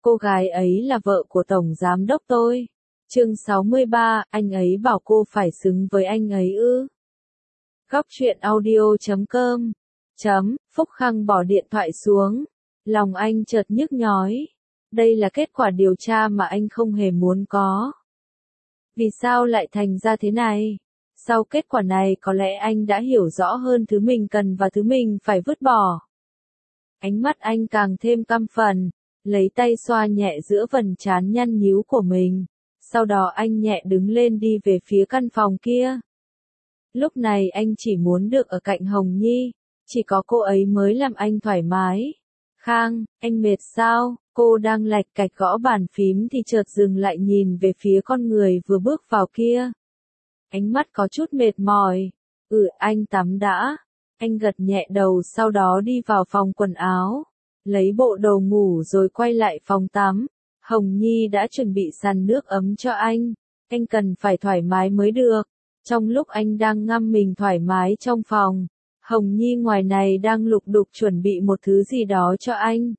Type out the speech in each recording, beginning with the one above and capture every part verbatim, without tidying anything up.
Cô gái ấy là vợ của Tổng Giám đốc tôi. Chương sáu mươi ba, anh ấy bảo cô phải xứng với anh ấy ư. Góc truyện audio chấm com chấm, Phúc Khang bỏ điện thoại xuống. Lòng anh chợt nhức nhói. Đây là kết quả điều tra mà anh không hề muốn có. Vì sao lại thành ra thế này? Sau kết quả này có lẽ anh đã hiểu rõ hơn thứ mình cần và thứ mình phải vứt bỏ. Ánh mắt anh càng thêm căm phẫn, lấy tay xoa nhẹ giữa vầng trán nhăn nhíu của mình. Sau đó anh nhẹ đứng lên đi về phía căn phòng kia. Lúc này anh chỉ muốn được ở cạnh Hồng Nhi, chỉ có cô ấy mới làm anh thoải mái. Khang, anh mệt sao? Cô đang lạch cạch gõ bàn phím thì chợt dừng lại nhìn về phía con người vừa bước vào kia. Ánh mắt có chút mệt mỏi. Ừ, anh tắm đã. Anh gật nhẹ đầu sau đó đi vào phòng quần áo. Lấy bộ đồ ngủ rồi quay lại phòng tắm. Hồng Nhi đã chuẩn bị sàn nước ấm cho anh. Anh cần phải thoải mái mới được. Trong lúc anh đang ngâm mình thoải mái trong phòng, Hồng Nhi ngoài này đang lục đục chuẩn bị một thứ gì đó cho anh.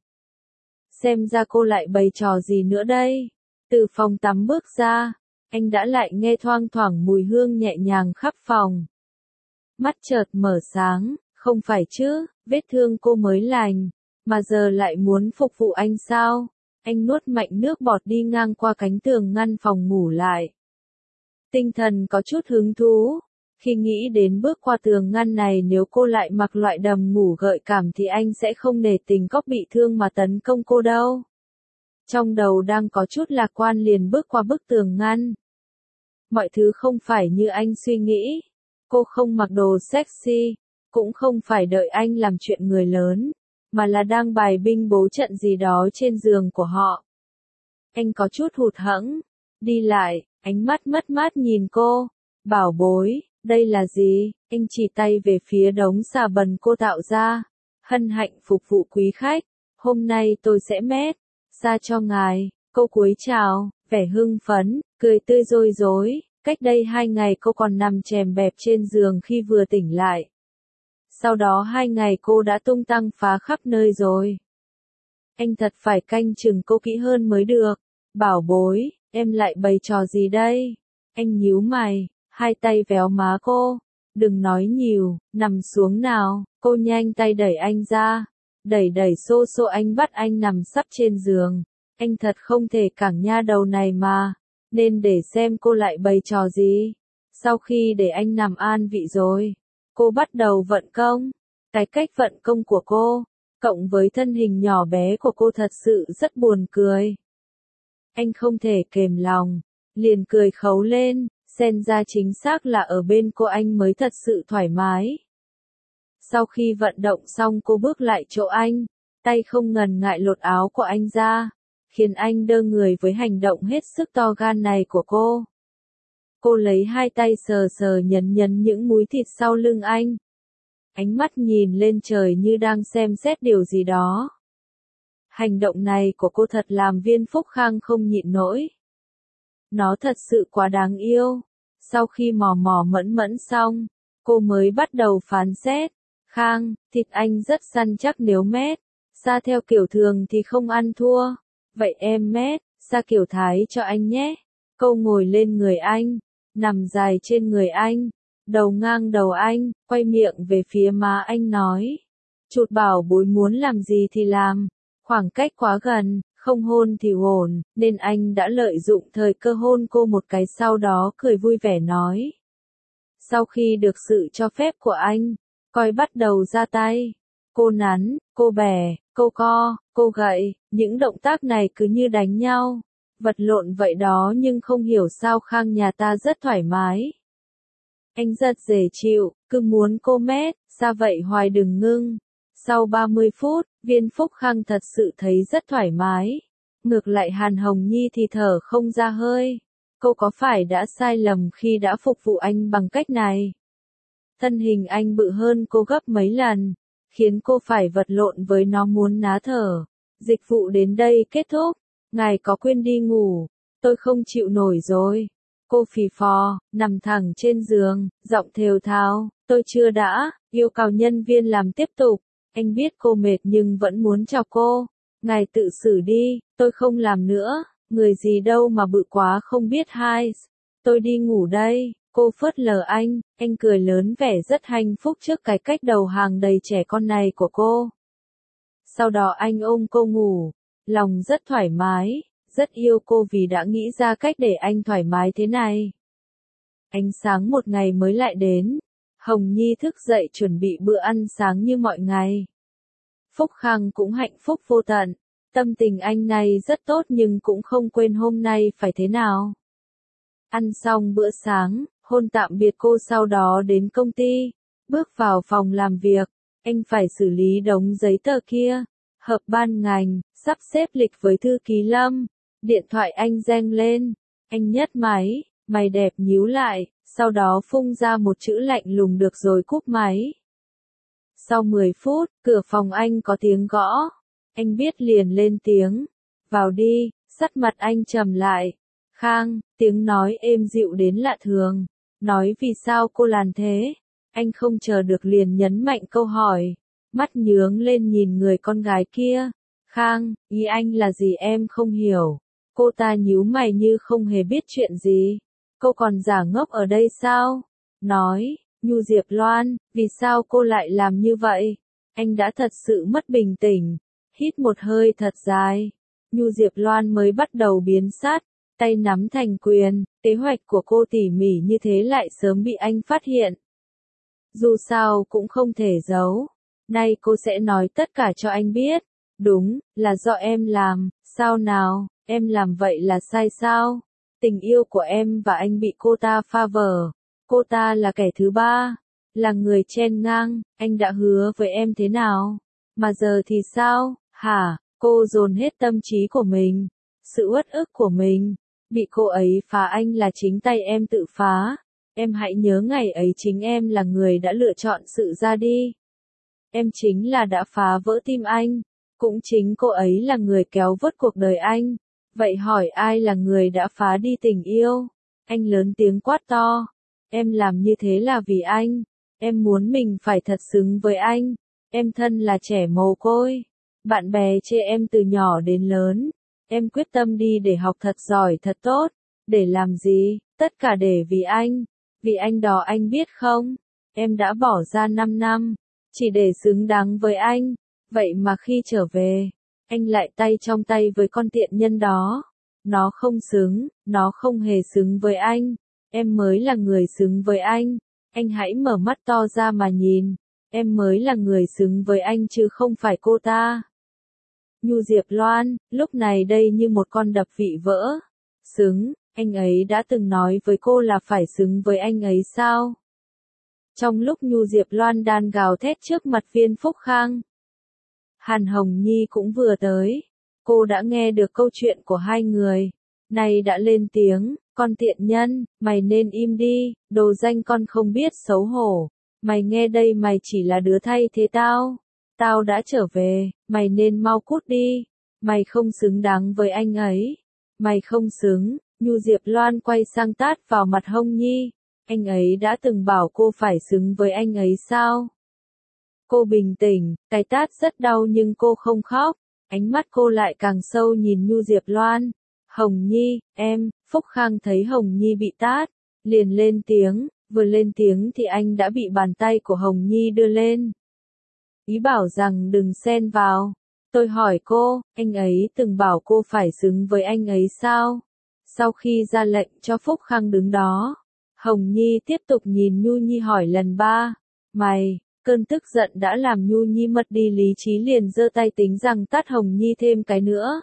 Xem ra cô lại bày trò gì nữa đây. Từ phòng tắm bước ra, anh đã lại nghe thoang thoảng mùi hương nhẹ nhàng khắp phòng. Mắt chợt mở sáng, không phải chứ, vết thương cô mới lành, mà giờ lại muốn phục vụ anh sao? Anh nuốt mạnh nước bọt đi ngang qua cánh tường ngăn phòng ngủ lại. Tinh thần có chút hứng thú. Khi nghĩ đến bước qua tường ngăn này nếu cô lại mặc loại đầm ngủ gợi cảm thì anh sẽ không nể tình cóc bị thương mà tấn công cô đâu. Trong đầu đang có chút lạc quan liền bước qua bức tường ngăn. Mọi thứ không phải như anh suy nghĩ. Cô không mặc đồ sexy, cũng không phải đợi anh làm chuyện người lớn, mà là đang bài binh bố trận gì đó trên giường của họ. Anh có chút hụt hẫng, đi lại, ánh mắt mất mát nhìn cô. Bảo bối, đây là gì? Anh chỉ tay về phía đống xà bần cô tạo ra. Hân hạnh phục vụ quý khách, hôm nay tôi sẽ mét ra cho ngài. Cô cúi chào, vẻ hưng phấn, cười tươi rối rối. Cách đây hai ngày cô còn nằm chèm bẹp trên giường khi vừa tỉnh lại. Sau đó hai ngày cô đã tung tăng phá khắp nơi rồi. Anh thật phải canh chừng cô kỹ hơn mới được. Bảo bối, em lại bày trò gì đây? Anh nhíu mày, hai tay véo má cô. Đừng nói nhiều, nằm xuống nào. Cô nhanh tay đẩy anh ra. Đẩy đẩy xô xô anh bắt anh nằm sấp trên giường. Anh thật không thể cẳng nha đầu này mà. Nên để xem cô lại bày trò gì. Sau khi để anh nằm an vị rồi, cô bắt đầu vận công. Cái cách vận công của cô, cộng với thân hình nhỏ bé của cô thật sự rất buồn cười. Anh không thể kềm lòng, liền cười khấu lên, xem ra chính xác là ở bên cô anh mới thật sự thoải mái. Sau khi vận động xong cô bước lại chỗ anh, tay không ngần ngại lột áo của anh ra, khiến anh đơ người với hành động hết sức to gan này của cô. Cô lấy hai tay sờ sờ nhấn nhấn những múi thịt sau lưng anh. Ánh mắt nhìn lên trời như đang xem xét điều gì đó. Hành động này của cô thật làm Viên Phúc Khang không nhịn nổi. Nó thật sự quá đáng yêu. Sau khi mò mò mẫn mẫn xong, cô mới bắt đầu phán xét. Khang, thịt anh rất săn chắc nếu mét. Xa theo kiểu thường thì không ăn thua. Vậy em mét, xa kiểu Thái cho anh nhé. Cô ngồi lên người anh, nằm dài trên người anh, đầu ngang đầu anh, quay miệng về phía má anh nói. Chụt bảo bối muốn làm gì thì làm. Khoảng cách quá gần, không hôn thì ổn, nên anh đã lợi dụng thời cơ hôn cô một cái sau đó cười vui vẻ nói. Sau khi được sự cho phép của anh, coi bắt đầu ra tay. Cô nắn, cô bẻ, cô co, cô gậy, những động tác này cứ như đánh nhau. Vật lộn vậy đó nhưng không hiểu sao Khang nhà ta rất thoải mái. Anh rất dễ chịu, cứ muốn cô mét, sao vậy hoài đừng ngưng. Sau ba mươi phút, Viên Phúc Khang thật sự thấy rất thoải mái. Ngược lại Hàn Hồng Nhi thì thở không ra hơi. Cô có phải đã sai lầm khi đã phục vụ anh bằng cách này? Thân hình anh bự hơn cô gấp mấy lần, khiến cô phải vật lộn với nó muốn ná thở. Dịch vụ đến đây kết thúc. Ngài có quên đi ngủ, tôi không chịu nổi rồi. Cô phì phò, nằm thẳng trên giường, giọng thều thào, tôi chưa đã, yêu cầu nhân viên làm tiếp tục. Anh biết cô mệt nhưng vẫn muốn chào cô. Ngài tự xử đi, tôi không làm nữa, người gì đâu mà bự quá không biết hai. Tôi đi ngủ đây, cô phớt lờ anh, anh cười lớn vẻ rất hạnh phúc trước cái cách đầu hàng đầy trẻ con này của cô. Sau đó anh ôm cô ngủ, lòng rất thoải mái, rất yêu cô vì đã nghĩ ra cách để anh thoải mái thế này. Ánh sáng một ngày mới lại đến, Hồng Nhi thức dậy chuẩn bị bữa ăn sáng như mọi ngày. Phúc Khang cũng hạnh phúc vô tận, tâm tình anh này rất tốt nhưng cũng không quên hôm nay phải thế nào. Ăn xong bữa sáng, hôn tạm biệt cô sau đó đến công ty, bước vào phòng làm việc, anh phải xử lý đống giấy tờ kia, họp ban ngành, sắp xếp lịch với thư ký Lâm, điện thoại anh reng lên, anh nhấc máy, mày đẹp nhíu lại, sau đó phun ra một chữ lạnh lùng được rồi cúp máy. Sau mười phút, cửa phòng anh có tiếng gõ, anh biết liền lên tiếng, vào đi, sắc mặt anh trầm lại. Khang, tiếng nói êm dịu đến lạ thường, nói vì sao cô làm thế, anh không chờ được liền nhấn mạnh câu hỏi, mắt nhướng lên nhìn người con gái kia. Khang, ý anh là gì em không hiểu, cô ta nhíu mày như không hề biết chuyện gì, cô còn giả ngốc ở đây sao, nói, Nhu Diệp Loan, vì sao cô lại làm như vậy, anh đã thật sự mất bình tĩnh, hít một hơi thật dài, Nhu Diệp Loan mới bắt đầu biến sắc. Tay nắm thành quyền, kế hoạch của cô tỉ mỉ như thế lại sớm bị anh phát hiện. Dù sao cũng không thể giấu. Nay cô sẽ nói tất cả cho anh biết. Đúng, là do em làm, sao nào, em làm vậy là sai sao? Tình yêu của em và anh bị cô ta phá vỡ. Cô ta là kẻ thứ ba, là người chen ngang, anh đã hứa với em thế nào? Mà giờ thì sao, hả? Cô dồn hết tâm trí của mình, sự uất ức của mình. Bị cô ấy phá anh là chính tay em tự phá. Em hãy nhớ ngày ấy chính em là người đã lựa chọn sự ra đi. Em chính là đã phá vỡ tim anh. Cũng chính cô ấy là người kéo vớt cuộc đời anh. Vậy hỏi ai là người đã phá đi tình yêu? Anh lớn tiếng quát to. Em làm như thế là vì anh. Em muốn mình phải thật xứng với anh. Em thân là trẻ mồ côi. Bạn bè chê em từ nhỏ đến lớn. Em quyết tâm đi để học thật giỏi thật tốt. Để làm gì? Tất cả để vì anh. Vì anh đó anh biết không? Em đã bỏ ra năm năm. Chỉ để xứng đáng với anh. Vậy mà khi trở về, anh lại tay trong tay với con tiện nhân đó. Nó không xứng, nó không hề xứng với anh. Em mới là người xứng với anh. Anh hãy mở mắt to ra mà nhìn. Em mới là người xứng với anh chứ không phải cô ta. Nhu Diệp Loan, lúc này đây như một con đập vị vỡ. Xứng, anh ấy đã từng nói với cô là phải xứng với anh ấy sao? Trong lúc Nhu Diệp Loan đan gào thét trước mặt Viên Phúc Khang, Hàn Hồng Nhi cũng vừa tới. Cô đã nghe được câu chuyện của hai người. Này đã lên tiếng, con tiện nhân, mày nên im đi, đồ danh con không biết xấu hổ. Mày nghe đây mày chỉ là đứa thay thế tao. Tao đã trở về, mày nên mau cút đi. Mày không xứng đáng với anh ấy. Mày không xứng. Nhu Diệp Loan quay sang tát vào mặt Hồng Nhi. Anh ấy đã từng bảo cô phải xứng với anh ấy sao? Cô bình tĩnh, cái tát rất đau nhưng cô không khóc. Ánh mắt cô lại càng sâu nhìn Nhu Diệp Loan. Hồng Nhi, em, Phúc Khang thấy Hồng Nhi bị tát, liền lên tiếng, vừa lên tiếng thì anh đã bị bàn tay của Hồng Nhi đưa lên. Ý bảo rằng đừng xen vào. Tôi hỏi cô, anh ấy từng bảo cô phải xứng với anh ấy sao? Sau khi ra lệnh cho Phúc Khang đứng đó, Hồng Nhi tiếp tục nhìn Nhu Nhi hỏi lần ba. Mày, cơn tức giận đã làm Nhu Nhi mất đi lý trí liền giơ tay tính rằng tát Hồng Nhi thêm cái nữa.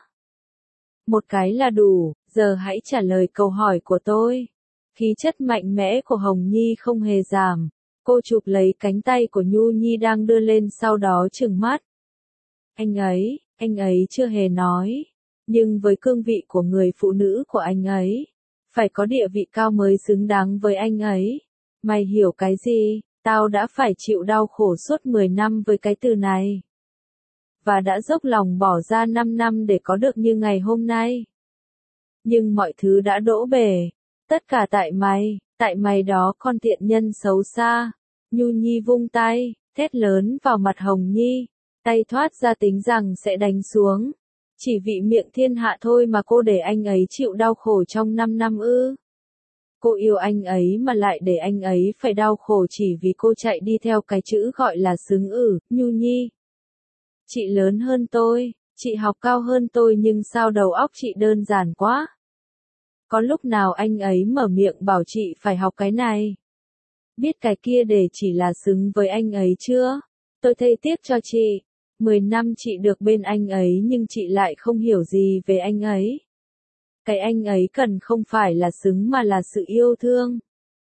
Một cái là đủ, giờ hãy trả lời câu hỏi của tôi. Khí chất mạnh mẽ của Hồng Nhi không hề giảm. Cô chụp lấy cánh tay của Nhu Nhi đang đưa lên sau đó trừng mắt. Anh ấy, anh ấy chưa hề nói. Nhưng với cương vị của người phụ nữ của anh ấy, phải có địa vị cao mới xứng đáng với anh ấy. Mày hiểu cái gì? Tao đã phải chịu đau khổ suốt mười năm với cái từ này. Và đã dốc lòng bỏ ra năm năm để có được như ngày hôm nay. Nhưng mọi thứ đã đổ bể. Tất cả tại mày, tại mày đó con tiện nhân xấu xa. Nhu Nhi vung tay, thét lớn vào mặt Hồng Nhi. Tay thoát ra tính rằng sẽ đánh xuống. Chỉ vì miệng thiên hạ thôi mà cô để anh ấy chịu đau khổ trong năm năm ư? Cô yêu anh ấy mà lại để anh ấy phải đau khổ chỉ vì cô chạy đi theo cái chữ gọi là xứng ử, Nhu Nhi. Chị lớn hơn tôi, chị học cao hơn tôi nhưng sao đầu óc chị đơn giản quá. Có lúc nào anh ấy mở miệng bảo chị phải học cái này, biết cái kia để chỉ là xứng với anh ấy chưa? Tôi thấy tiếc cho chị. Mười năm chị được bên anh ấy nhưng chị lại không hiểu gì về anh ấy. Cái anh ấy cần không phải là xứng mà là sự yêu thương.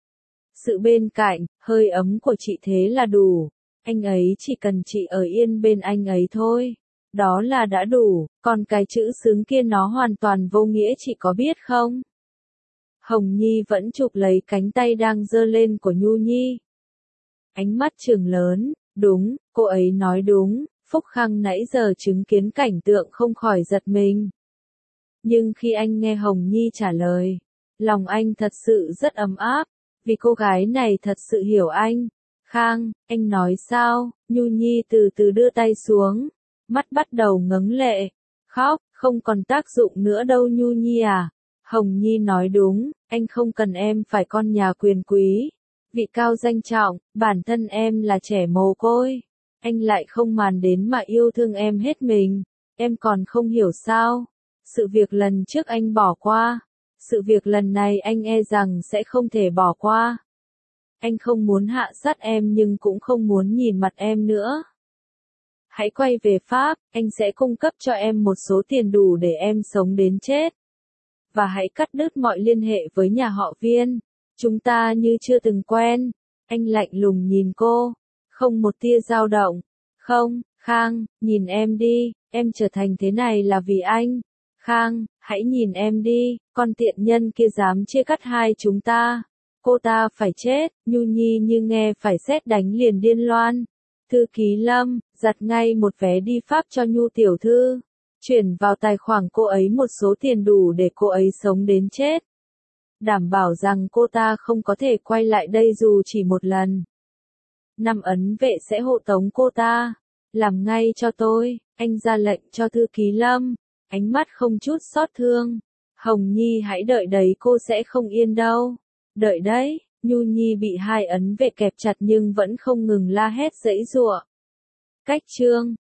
Sự bên cạnh, hơi ấm của chị thế là đủ. Anh ấy chỉ cần chị ở yên bên anh ấy thôi. Đó là đã đủ, còn cái chữ xứng kia nó hoàn toàn vô nghĩa chị có biết không? Hồng Nhi vẫn chụp lấy cánh tay đang giơ lên của Nhu Nhi. Ánh mắt trừng lớn, đúng, cô ấy nói đúng, Phúc Khang nãy giờ chứng kiến cảnh tượng không khỏi giật mình. Nhưng khi anh nghe Hồng Nhi trả lời, lòng anh thật sự rất ấm áp, vì cô gái này thật sự hiểu anh. Khang, anh nói sao? Nhu Nhi từ từ đưa tay xuống, mắt bắt đầu ngấn lệ, khóc, không còn tác dụng nữa đâu Nhu Nhi à. Hồng Nhi nói đúng, anh không cần em phải con nhà quyền quý, vị cao danh trọng, bản thân em là trẻ mồ côi. Anh lại không màng đến mà yêu thương em hết mình, em còn không hiểu sao? Sự việc lần trước anh bỏ qua, sự việc lần này anh e rằng sẽ không thể bỏ qua. Anh không muốn hạ sát em nhưng cũng không muốn nhìn mặt em nữa. Hãy quay về Pháp, anh sẽ cung cấp cho em một số tiền đủ để em sống đến chết. Và hãy cắt đứt mọi liên hệ với nhà họ Viên. Chúng ta như chưa từng quen. Anh lạnh lùng nhìn cô, không một tia dao động. Không, Khang, nhìn em đi, em trở thành thế này là vì anh. Khang, hãy nhìn em đi, con tiện nhân kia dám chia cắt hai chúng ta. Cô ta phải chết. Nhu Nhi như nghe phải sét đánh liền điên loan. Thư ký Lâm, giặt ngay một vé đi Pháp cho Nhu tiểu thư. Chuyển vào tài khoản cô ấy một số tiền đủ để cô ấy sống đến chết. Đảm bảo rằng cô ta không có thể quay lại đây dù chỉ một lần. Năm ấn vệ sẽ hộ tống cô ta. Làm ngay cho tôi, anh ra lệnh cho thư ký Lâm. Ánh mắt không chút xót thương. Hồng Nhi hãy đợi đấy, cô sẽ không yên đâu. Đợi đấy, Nhu Nhi bị hai ấn vệ kẹp chặt nhưng vẫn không ngừng la hét giãy giụa. Cách chương